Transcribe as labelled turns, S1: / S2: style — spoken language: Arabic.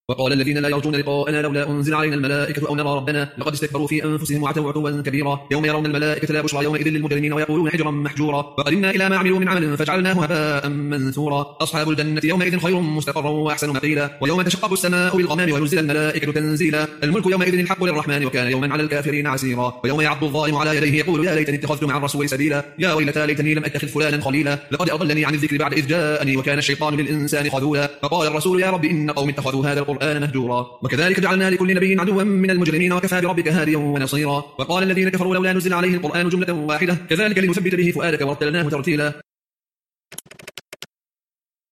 S1: وقال الذين لا يرجون لقاءنا لولا أنزل علينا الملائكة أو نرى ربنا لقد استكبروا في أنفسهم وعتوا عتوا كبيرا يوم يرون الملائكة لا بشرى يومئذ للمجرمين ويقولون حجرا محجورا وقدمنا إلى ما عملوا من عمل فجعلناه هباء منثورا أصحاب الجنة يومئذ خير مستقرا وأحسن مقيلا ويوم تشقق السماء بالغمام ونزل الملائكة تنزيلا الملك يومئذ الحق للرحمن وكان يوما على الكافرين عسيرا ويوم يعض الظالم على يديه يقول يا ليتني اتخذت مع الرسول سبيلا يا ويلتى ليتني لم أتخذ فلانا خليلا لقد أضلني عن الذكر بعد إذ جاءني وكان الشيطان للإنسان خذولا فقال الرسول يا رب إن قوم اتخذوا هذا القرآن مهجورا وكذلك جعلنا لكل نبي عدوا من المجرمين وكفى بربك هاديا ونصيرا وقال الذين كفروا لولا نزل عليه القرآن جملة واحدة كذلك لنثبت به فؤادك ورتلناه ترتيلا